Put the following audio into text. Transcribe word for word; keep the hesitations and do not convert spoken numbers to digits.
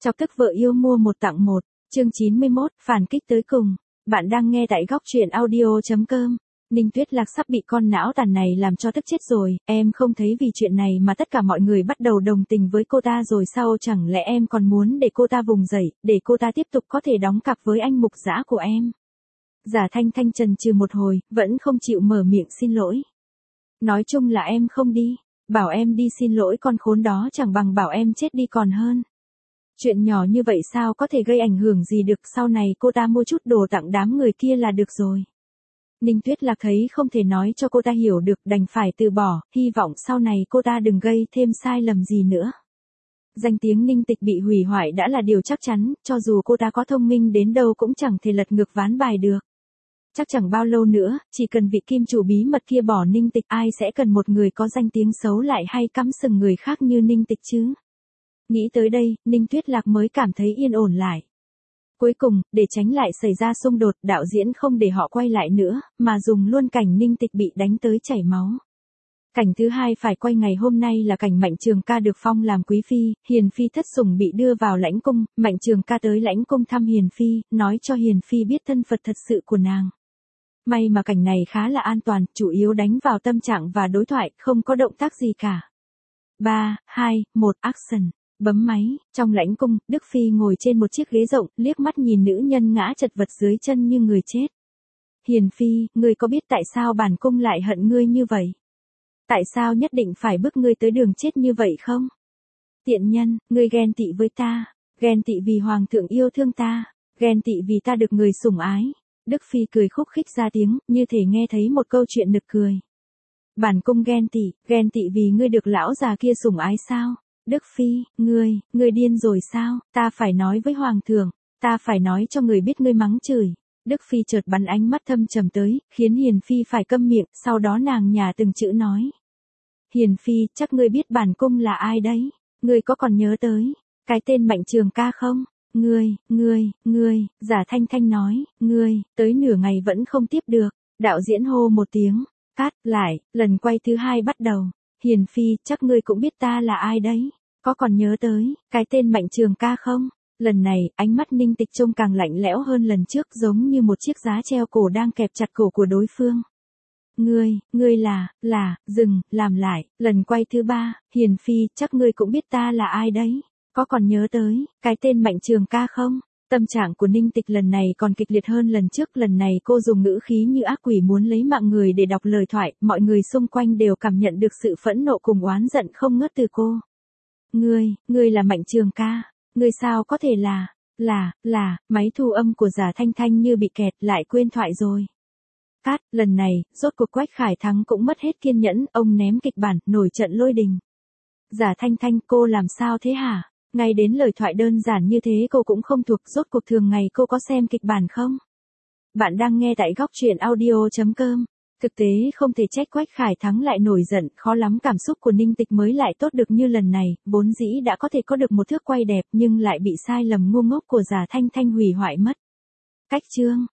Chọc tức vợ yêu mua một tặng một, chương chín mươi mốt, phản kích tới cùng. Bạn đang nghe tại góc truyện audio chấm com. Ninh Tuyết Lạc sắp bị con não tàn này làm cho tức chết rồi, em không thấy vì chuyện này mà tất cả mọi người bắt đầu đồng tình với cô ta rồi sao, chẳng lẽ em còn muốn để cô ta vùng dậy, để cô ta tiếp tục có thể đóng cặp với anh mục dã của em. Giả Thanh Thanh chần chừ một hồi, vẫn không chịu mở miệng xin lỗi. Nói chung là em không đi, bảo em đi xin lỗi con khốn đó chẳng bằng bảo em chết đi còn hơn. Chuyện nhỏ như vậy sao có thể gây ảnh hưởng gì được, sau này cô ta mua chút đồ tặng đám người kia là được rồi. Ninh Tuyết Lạc thấy không thể nói cho cô ta hiểu được, đành phải từ bỏ, hy vọng sau này cô ta đừng gây thêm sai lầm gì nữa. Danh tiếng Ninh Tịch bị hủy hoại đã là điều chắc chắn, cho dù cô ta có thông minh đến đâu cũng chẳng thể lật ngược ván bài được. Chắc chẳng bao lâu nữa, chỉ cần vị kim chủ bí mật kia bỏ Ninh Tịch, ai sẽ cần một người có danh tiếng xấu lại hay cắm sừng người khác như Ninh Tịch chứ. Nghĩ tới đây, Ninh Tuyết Lạc mới cảm thấy yên ổn lại. Cuối cùng, để tránh lại xảy ra xung đột, đạo diễn không để họ quay lại nữa, mà dùng luôn cảnh Ninh Tịch bị đánh tới chảy máu. Cảnh thứ hai phải quay ngày hôm nay là cảnh Mạnh Trường Ca được phong làm quý phi, Hiền Phi thất sủng bị đưa vào lãnh cung, Mạnh Trường Ca tới lãnh cung thăm Hiền Phi, nói cho Hiền Phi biết thân phận thật sự của nàng. May mà cảnh này khá là an toàn, chủ yếu đánh vào tâm trạng và đối thoại, không có động tác gì cả. ba, hai, một, action. Bấm máy, trong lãnh cung, Đức Phi ngồi trên một chiếc ghế rộng, liếc mắt nhìn nữ nhân ngã chật vật dưới chân như người chết. Hiền Phi, ngươi có biết tại sao bản cung lại hận ngươi như vậy? Tại sao nhất định phải bước ngươi tới đường chết như vậy không? Tiện nhân, ngươi ghen tị với ta, ghen tị vì hoàng thượng yêu thương ta, ghen tị vì ta được người sủng ái. Đức Phi cười khúc khích ra tiếng, như thể nghe thấy một câu chuyện nực cười. Bản cung ghen tị, ghen tị vì ngươi được lão già kia sủng ái sao? Đức Phi, ngươi, ngươi điên rồi sao, ta phải nói với hoàng thượng, ta phải nói cho người biết ngươi mắng chửi. Đức Phi chợt bắn ánh mắt thâm trầm tới, khiến Hiền Phi phải câm miệng, sau đó nàng nhả từng chữ nói. Hiền Phi, chắc ngươi biết bản cung là ai đấy, ngươi có còn nhớ tới cái tên Mạnh Trường Ca không? Ngươi, ngươi, ngươi, Giả Thanh Thanh nói, ngươi, tới nửa ngày vẫn không tiếp được, đạo diễn hô một tiếng, cắt lại, lần quay thứ hai bắt đầu. Hiền Phi, chắc ngươi cũng biết ta là ai đấy, có còn nhớ tới cái tên Mạnh Trường Ca không? Lần này, ánh mắt Ninh Tịch trông càng lạnh lẽo hơn lần trước, giống như một chiếc giá treo cổ đang kẹp chặt cổ của đối phương. Ngươi, ngươi là, là, dừng, làm lại, lần quay thứ ba, Hiền Phi, chắc ngươi cũng biết ta là ai đấy, có còn nhớ tới cái tên Mạnh Trường Ca không? Tâm trạng của Ninh Tịch lần này còn kịch liệt hơn lần trước, lần này cô dùng ngữ khí như ác quỷ muốn lấy mạng người để đọc lời thoại, mọi người xung quanh đều cảm nhận được sự phẫn nộ cùng oán giận không ngớt từ cô. Ngươi, ngươi là Mạnh Trường Ca, ngươi sao có thể là, là, là, máy thu âm của Giả Thanh Thanh như bị kẹt, lại quên thoại rồi. Cát, lần này, rốt cuộc Quách Khải Thắng cũng mất hết kiên nhẫn, ông ném kịch bản, nổi trận lôi đình. Giả Thanh Thanh, cô làm sao thế hả? Ngay đến lời thoại đơn giản như thế cô cũng không thuộc, rốt cuộc thường ngày cô có xem kịch bản không? Bạn đang nghe tại góc truyện audio chấm com. Thực tế không thể trách Quách Khải Thắng lại nổi giận, khó lắm cảm xúc của Ninh Tịch mới lại tốt được như lần này, vốn dĩ đã có thể có được một thước quay đẹp nhưng lại bị sai lầm ngu ngốc của Giả Thanh Thanh hủy hoại mất. Cách chương,